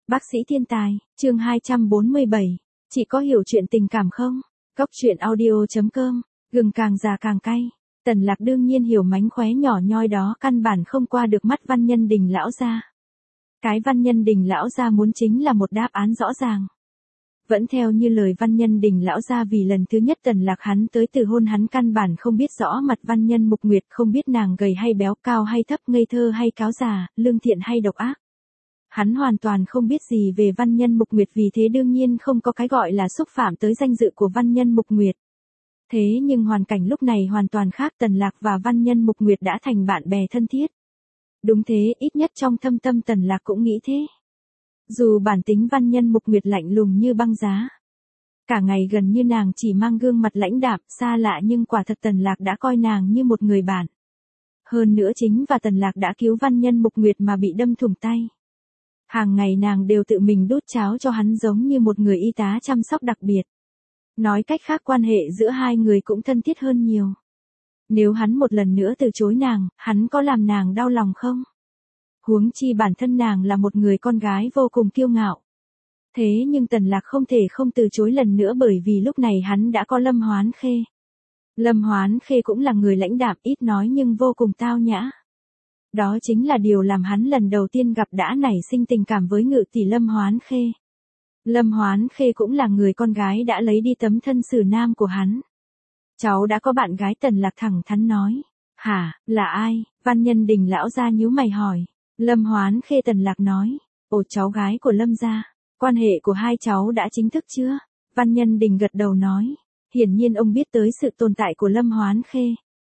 Bác sĩ thiên tài, chương 247. Chị có hiểu chuyện tình cảm không? Cốc truyện audio.com, gừng càng già càng cay. Tần Lạc đương nhiên hiểu mánh khóe nhỏ nhoi đó căn bản không qua được mắt Văn Nhân Đình lão gia. Cái Văn Nhân Đình lão gia muốn chính là một đáp án rõ ràng. Vẫn theo như lời Văn Nhân Đình lão gia, vì lần thứ nhất Tần Lạc hắn tới từ hôn, hắn căn bản không biết rõ mặt Văn Nhân Mục Nguyệt, không biết nàng gầy hay béo, cao hay thấp, ngây thơ hay cáo già, lương thiện hay độc ác. Hắn hoàn toàn không biết gì về Văn Nhân Mục Nguyệt, vì thế đương nhiên không có cái gọi là xúc phạm tới danh dự của Văn Nhân Mục Nguyệt. Thế nhưng hoàn cảnh lúc này hoàn toàn khác, Tần Lạc và Văn Nhân Mục Nguyệt đã thành bạn bè thân thiết. Đúng thế, ít nhất trong thâm tâm Tần Lạc cũng nghĩ thế. Dù bản tính Văn Nhân Mục Nguyệt lạnh lùng như băng giá, cả ngày gần như nàng chỉ mang gương mặt lãnh đạm, xa lạ, nhưng quả thật Tần Lạc đã coi nàng như một người bạn. Hơn nữa chính và Tần Lạc đã cứu Văn Nhân Mục Nguyệt mà bị đâm thủng tay. Hàng ngày nàng đều tự mình đút cháo cho hắn, giống như một người y tá chăm sóc đặc biệt. Nói cách khác, quan hệ giữa hai người cũng thân thiết hơn nhiều. Nếu hắn một lần nữa từ chối nàng, hắn có làm nàng đau lòng không? Huống chi bản thân nàng là một người con gái vô cùng kiêu ngạo. Thế nhưng Tần Lạc không thể không từ chối lần nữa, bởi vì lúc này hắn đã có Lâm Hoán Khê. Lâm Hoán Khê cũng là người lãnh đạm, ít nói nhưng vô cùng tao nhã. Đó chính là điều làm hắn lần đầu tiên gặp đã nảy sinh tình cảm với ngự tỷ Lâm Hoán Khê. Lâm Hoán Khê cũng là người con gái đã lấy đi tấm thân xử nam của hắn. Cháu đã có bạn gái, Tần Lạc thẳng thắn nói. Hả, là ai? Văn Nhân Đình lão gia nhíu mày hỏi. Lâm Hoán Khê. Tần Lạc nói. Ồ, cháu gái của Lâm gia. Quan hệ của hai cháu đã chính thức chưa? Văn Nhân Đình gật đầu nói. Hiển nhiên ông biết tới sự tồn tại của Lâm Hoán Khê.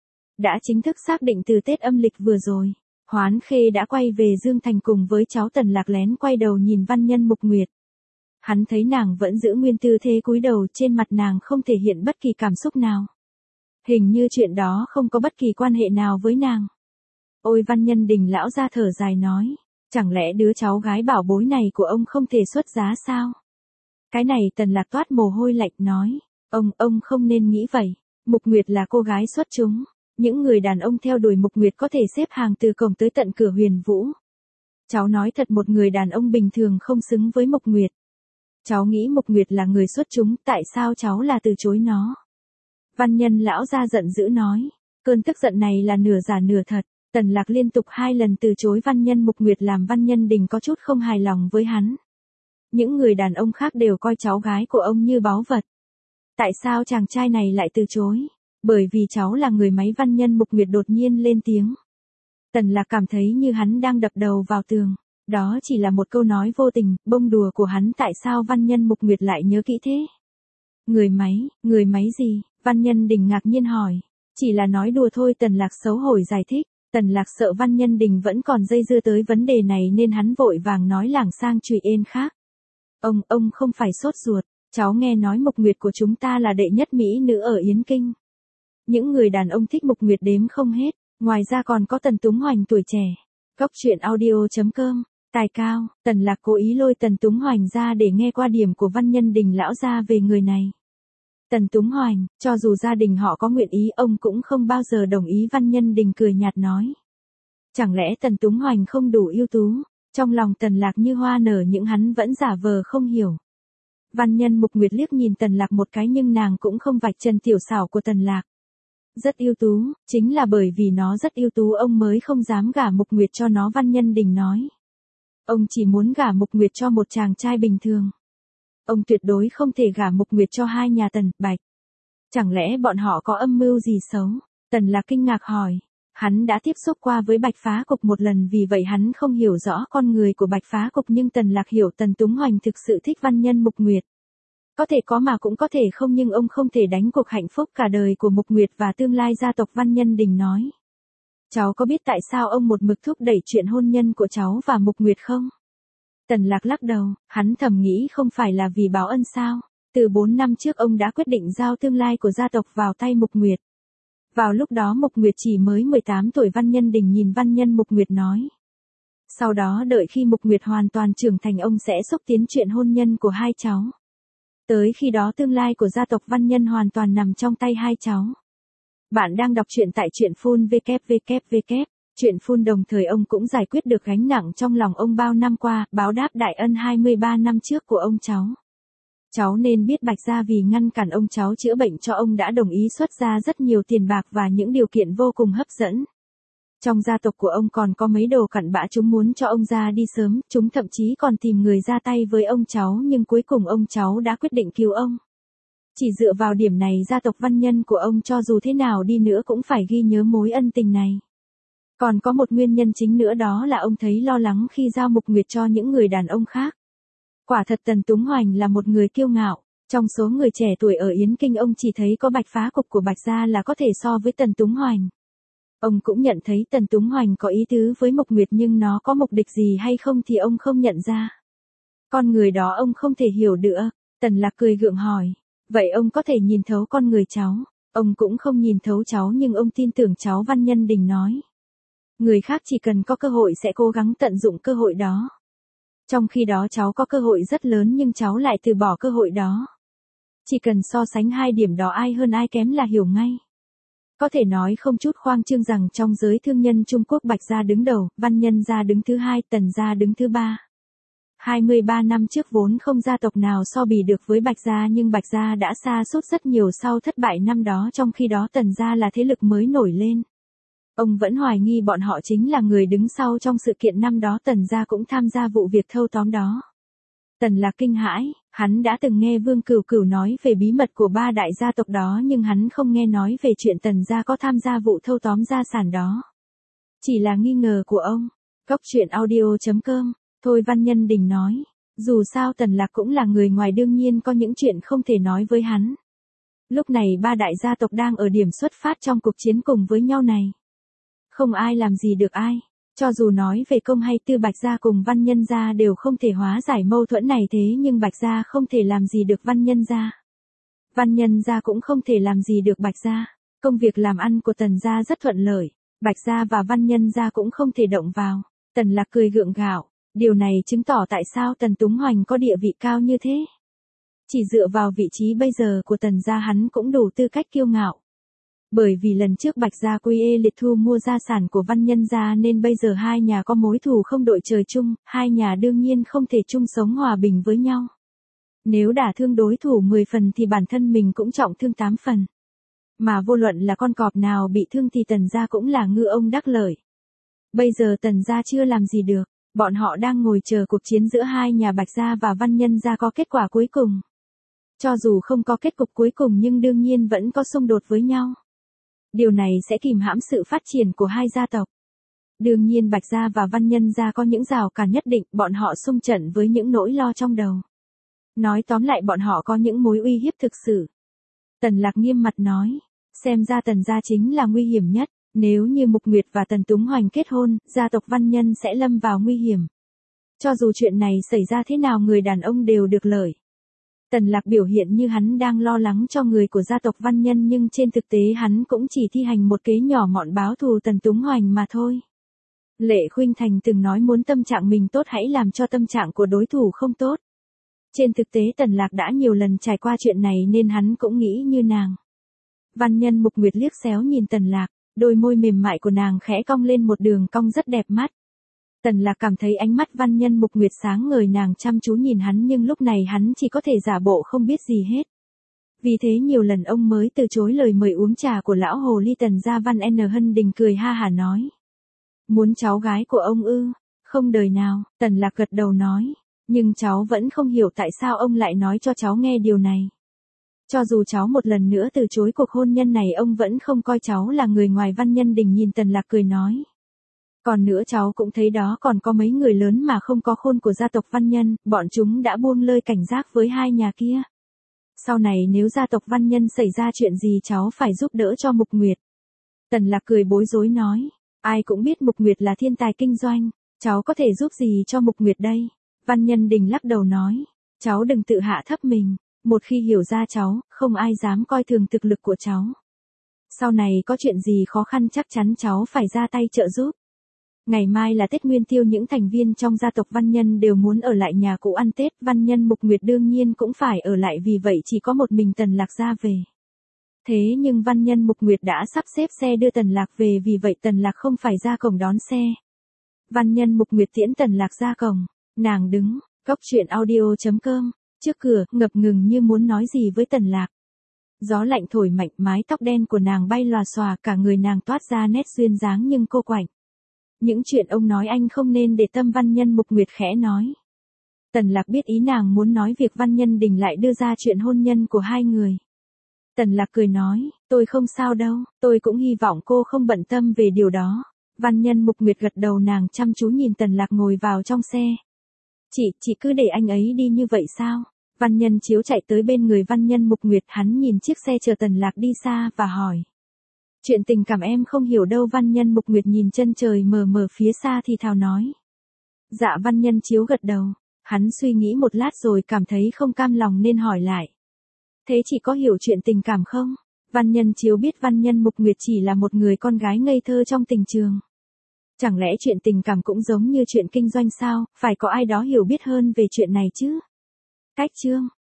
Đã chính thức xác định từ Tết âm lịch vừa rồi. Hoán Khê đã quay về Dương Thành cùng với cháu. Tần Lạc lén quay đầu nhìn Văn Nhân Mục Nguyệt. Hắn thấy nàng vẫn giữ nguyên tư thế cúi đầu, trên mặt nàng không thể hiện bất kỳ cảm xúc nào. Hình như chuyện đó không có bất kỳ quan hệ nào với nàng. Ôi, Văn Nhân Đình lão gia thở dài nói. Chẳng lẽ đứa cháu gái bảo bối này của ông không thể xuất giá sao? Cái này Tần Lạc toát mồ hôi lạnh nói. Ông không nên nghĩ vậy. Mục Nguyệt là cô gái xuất chúng. Những người đàn ông theo đuổi Mục Nguyệt có thể xếp hàng từ cổng tới tận cửa Huyền Vũ. Cháu nói thật, một người đàn ông bình thường không xứng với Mục Nguyệt. Cháu nghĩ Mục Nguyệt là người xuất chúng, tại sao cháu là từ chối nó? Văn Nhân lão gia giận dữ nói. Cơn tức giận này là nửa giả nửa thật. Tần Lạc liên tục 2 lần từ chối Văn Nhân Mục Nguyệt làm Văn Nhân Đình có chút không hài lòng với hắn. Những người đàn ông khác đều coi cháu gái của ông như báu vật. Tại sao chàng trai này lại từ chối? Bởi vì cháu là người máy. Văn Nhân Mục Nguyệt đột nhiên lên tiếng. Tần Lạc cảm thấy như hắn đang đập đầu vào tường. Đó chỉ là một câu nói vô tình, bông đùa của hắn. Tại sao Văn Nhân Mục Nguyệt lại nhớ kỹ thế? Người máy gì? Văn Nhân Đình ngạc nhiên hỏi. Chỉ là nói đùa thôi, Tần Lạc xấu hổ giải thích. Tần Lạc sợ Văn Nhân Đình vẫn còn dây dưa tới vấn đề này nên hắn vội vàng nói lảng sang chuyện ên khác. Ông không phải sốt ruột, cháu nghe nói Mục Nguyệt của chúng ta là đệ nhất mỹ nữ ở Yến Kinh. Những người đàn ông thích Mục Nguyệt đếm không hết, ngoài ra còn có Tần Túng Hoành tuổi trẻ. Cốc truyện audio.com, tài cao. Tần Lạc cố ý lôi Tần Túng Hoành ra để nghe qua điểm của Văn Nhân Đình lão gia về người này. Tần Túng Hoành, cho dù gia đình họ có nguyện ý, ông cũng không bao giờ đồng ý. Văn Nhân Đình cười nhạt nói. Chẳng lẽ Tần Túng Hoành không đủ ưu tú? Trong lòng Tần Lạc như hoa nở, nhưng hắn vẫn giả vờ không hiểu. Văn Nhân Mục Nguyệt liếc nhìn Tần Lạc một cái, nhưng nàng cũng không vạch trần tiểu xảo của Tần Lạc. Rất ưu tú, chính là bởi vì nó rất ưu tú ông mới không dám gả Mục Nguyệt cho nó. Văn Nhân Đình nói. Ông chỉ muốn gả Mục Nguyệt cho một chàng trai bình thường. Ông tuyệt đối không thể gả Mục Nguyệt cho hai nhà Tần, Bạch. Chẳng lẽ bọn họ có âm mưu gì xấu? Tần Lạc kinh ngạc hỏi. Hắn đã tiếp xúc qua với Bạch Phá Cục một lần, vì vậy hắn không hiểu rõ con người của Bạch Phá Cục, nhưng Tần Lạc hiểu Tần Túng Hoành thực sự thích Văn Nhân Mục Nguyệt. Có thể có mà cũng có thể không, nhưng ông không thể đánh cuộc hạnh phúc cả đời của Mục Nguyệt và tương lai gia tộc. Văn Nhân Đình nói. Cháu có biết tại sao ông một mực thúc đẩy chuyện hôn nhân của cháu và Mục Nguyệt không? Tần Lạc lắc đầu, hắn thầm nghĩ không phải là vì báo ân sao? Từ 4 năm trước ông đã quyết định giao tương lai của gia tộc vào tay Mục Nguyệt. Vào lúc đó Mục Nguyệt chỉ mới 18 tuổi. Văn Nhân Đình nhìn Văn Nhân Mục Nguyệt nói. Sau đó đợi khi Mục Nguyệt hoàn toàn trưởng thành, ông sẽ xúc tiến chuyện hôn nhân của hai cháu. Tới khi đó tương lai của gia tộc Văn Nhân hoàn toàn nằm trong tay hai cháu. Bạn đang đọc truyện tại truyện full www. Chuyện phun đồng thời ông cũng giải quyết được gánh nặng trong lòng ông bao năm qua, báo đáp đại ân 23 năm trước của ông cháu. Cháu nên biết Bạch Gia vì ngăn cản ông cháu chữa bệnh cho ông đã đồng ý xuất ra rất nhiều tiền bạc và những điều kiện vô cùng hấp dẫn. Trong gia tộc của ông còn có mấy đồ cặn bã chúng muốn cho ông ra đi sớm, chúng thậm chí còn tìm người ra tay với ông cháu nhưng cuối cùng ông cháu đã quyết định cứu ông. Chỉ dựa vào điểm này gia tộc Văn Nhân của ông cho dù thế nào đi nữa cũng phải ghi nhớ mối ân tình này. Còn có một nguyên nhân chính nữa đó là ông thấy lo lắng khi giao Mục Nguyệt cho những người đàn ông khác. Quả thật Tần Túng Hoành là một người kiêu ngạo, trong số người trẻ tuổi ở Yến Kinh ông chỉ thấy có Bạch Phá Cục của Bạch Gia là có thể so với Tần Túng Hoành. Ông cũng nhận thấy Tần Túng Hoành có ý tứ với Mục Nguyệt nhưng nó có mục đích gì hay không thì ông không nhận ra. Con người đó ông không thể hiểu được. Tần Lạc cười gượng hỏi, vậy ông có thể nhìn thấu con người cháu? Ông cũng không nhìn thấu cháu nhưng ông tin tưởng cháu. Văn Nhân Đình nói. Người khác chỉ cần có cơ hội sẽ cố gắng tận dụng cơ hội đó. Trong khi đó cháu có cơ hội rất lớn nhưng cháu lại từ bỏ cơ hội đó. Chỉ cần so sánh hai điểm đó ai hơn ai kém là hiểu ngay. Có thể nói không chút khoang trương rằng trong giới thương nhân Trung Quốc Bạch Gia đứng đầu, Văn Nhân Gia đứng thứ hai, Tần Gia đứng thứ ba. 23 năm trước vốn không gia tộc nào so bì được với Bạch Gia nhưng Bạch Gia đã sa sút rất nhiều sau thất bại năm đó, trong khi đó Tần Gia là thế lực mới nổi lên. Ông vẫn hoài nghi bọn họ chính là người đứng sau trong sự kiện năm đó Tần Gia cũng tham gia vụ việc thâu tóm đó. Tần Lạc kinh hãi, hắn đã từng nghe Vương Cửu Cửu nói về bí mật của ba đại gia tộc đó nhưng hắn không nghe nói về chuyện Tần Gia có tham gia vụ thâu tóm gia sản đó. Chỉ là nghi ngờ của ông. Góc truyện audio.com, Thôi Văn Nhân Đình nói. Dù sao Tần Lạc cũng là người ngoài đương nhiên có những chuyện không thể nói với hắn. Lúc này ba đại gia tộc đang ở điểm xuất phát trong cuộc chiến cùng với nhau này. Không ai làm gì được ai. Cho dù nói về công hay tư Bạch Gia cùng Văn Nhân Gia đều không thể hóa giải mâu thuẫn này thế nhưng Bạch Gia không thể làm gì được Văn Nhân Gia. Văn Nhân Gia cũng không thể làm gì được Bạch Gia. Công việc làm ăn của Tần Gia rất thuận lợi. Bạch Gia và Văn Nhân Gia cũng không thể động vào. Tần Lạc cười gượng gạo. Điều này chứng tỏ tại sao Tần Túng Hoành có địa vị cao như thế. Chỉ dựa vào vị trí bây giờ của Tần Gia hắn cũng đủ tư cách kiêu ngạo. Bởi vì lần trước Bạch Gia quy ê liệt thu mua gia sản của Văn Nhân Gia nên bây giờ hai nhà có mối thù không đội trời chung, hai nhà đương nhiên không thể chung sống hòa bình với nhau. Nếu đả thương đối thủ 10 phần thì bản thân mình cũng trọng thương 8 phần. Mà vô luận là con cọp nào bị thương thì Tần Gia cũng là ngư ông đắc lợi. Bây giờ Tần Gia chưa làm gì được, bọn họ đang ngồi chờ cuộc chiến giữa hai nhà Bạch Gia và Văn Nhân Gia có kết quả cuối cùng. Cho dù không có kết cục cuối cùng nhưng đương nhiên vẫn có xung đột với nhau. Điều này sẽ kìm hãm sự phát triển của hai gia tộc. Đương nhiên Bạch Gia và Văn Nhân Gia có những rào cản nhất định, bọn họ xung trận với những nỗi lo trong đầu. Nói tóm lại bọn họ có những mối uy hiếp thực sự. Tần Lạc nghiêm mặt nói, xem ra Tần Gia chính là nguy hiểm nhất, nếu như Mục Nguyệt và Tần Túng Hoành kết hôn, gia tộc Văn Nhân sẽ lâm vào nguy hiểm. Cho dù chuyện này xảy ra thế nào người đàn ông đều được lợi. Tần Lạc biểu hiện như hắn đang lo lắng cho người của gia tộc Văn Nhân nhưng trên thực tế hắn cũng chỉ thi hành một kế nhỏ mọn báo thù Tần Túng Hoành mà thôi. Lệ Khuynh Thành từng nói muốn tâm trạng mình tốt hãy làm cho tâm trạng của đối thủ không tốt. Trên thực tế Tần Lạc đã nhiều lần trải qua chuyện này nên hắn cũng nghĩ như nàng. Văn Nhân Mục Nguyệt liếc xéo nhìn Tần Lạc, đôi môi mềm mại của nàng khẽ cong lên một đường cong rất đẹp mắt. Tần Lạc cảm thấy ánh mắt Văn Nhân Mục Nguyệt sáng ngời, nàng chăm chú nhìn hắn nhưng lúc này hắn chỉ có thể giả bộ không biết gì hết. Vì thế nhiều lần ông mới từ chối lời mời uống trà của lão hồ ly Tần gia. Văn N. Hân Đình cười ha hả nói. Muốn cháu gái của ông ư? Không đời nào, Tần Lạc gật đầu nói. Nhưng cháu vẫn không hiểu tại sao ông lại nói cho cháu nghe điều này. Cho dù cháu một lần nữa từ chối cuộc hôn nhân này ông vẫn không coi cháu là người ngoài. Văn Nhân Đình nhìn Tần Lạc cười nói. Còn nữa cháu cũng thấy đó, còn có mấy người lớn mà không có khôn của gia tộc Văn Nhân, bọn chúng đã buông lơi cảnh giác với hai nhà kia. Sau này nếu gia tộc Văn Nhân xảy ra chuyện gì cháu phải giúp đỡ cho Mục Nguyệt. Tần Lạc cười bối rối nói, ai cũng biết Mục Nguyệt là thiên tài kinh doanh, cháu có thể giúp gì cho Mục Nguyệt đây? Văn Nhân Đình lắc đầu nói, cháu đừng tự hạ thấp mình, một khi hiểu ra cháu, không ai dám coi thường thực lực của cháu. Sau này có chuyện gì khó khăn chắc chắn cháu phải ra tay trợ giúp. Ngày mai là Tết Nguyên Tiêu, những thành viên trong gia tộc Văn Nhân đều muốn ở lại nhà cũ ăn Tết, Văn Nhân Mục Nguyệt đương nhiên cũng phải ở lại, vì vậy chỉ có một mình Tần Lạc ra về. Thế nhưng Văn Nhân Mục Nguyệt đã sắp xếp xe đưa Tần Lạc về, vì vậy Tần Lạc không phải ra cổng đón xe. Văn Nhân Mục Nguyệt tiễn Tần Lạc ra cổng, nàng đứng, cốc truyện audio.com, trước cửa, ngập ngừng như muốn nói gì với Tần Lạc. Gió lạnh thổi mạnh, mái tóc đen của nàng bay lòa xòa, cả người nàng toát ra nét duyên dáng nhưng cô quạnh. Những chuyện ông nói anh không nên để tâm, Văn Nhân Mục Nguyệt khẽ nói. Tần Lạc biết ý nàng muốn nói, việc Văn Nhân Đình lại đưa ra chuyện hôn nhân của hai người. Tần Lạc cười nói, tôi không sao đâu, tôi cũng hy vọng cô không bận tâm về điều đó. Văn Nhân Mục Nguyệt gật đầu, nàng chăm chú nhìn Tần Lạc ngồi vào trong xe. Chị cứ để anh ấy đi như vậy sao? Văn Nhân Chiếu chạy tới bên người Văn Nhân Mục Nguyệt, hắn nhìn chiếc xe chờ Tần Lạc đi xa và hỏi. Chuyện tình cảm em không hiểu đâu. Văn Nhân Mục Nguyệt nhìn chân trời mờ mờ phía xa thì thào nói. Dạ. Văn Nhân Chiếu gật đầu, hắn suy nghĩ một lát rồi cảm thấy không cam lòng nên hỏi lại. Thế chị có hiểu chuyện tình cảm không? Văn Nhân Chiếu biết Văn Nhân Mục Nguyệt chỉ là một người con gái ngây thơ trong tình trường. Chẳng lẽ chuyện tình cảm cũng giống như chuyện kinh doanh sao, phải có ai đó hiểu biết hơn về chuyện này chứ? Cách chương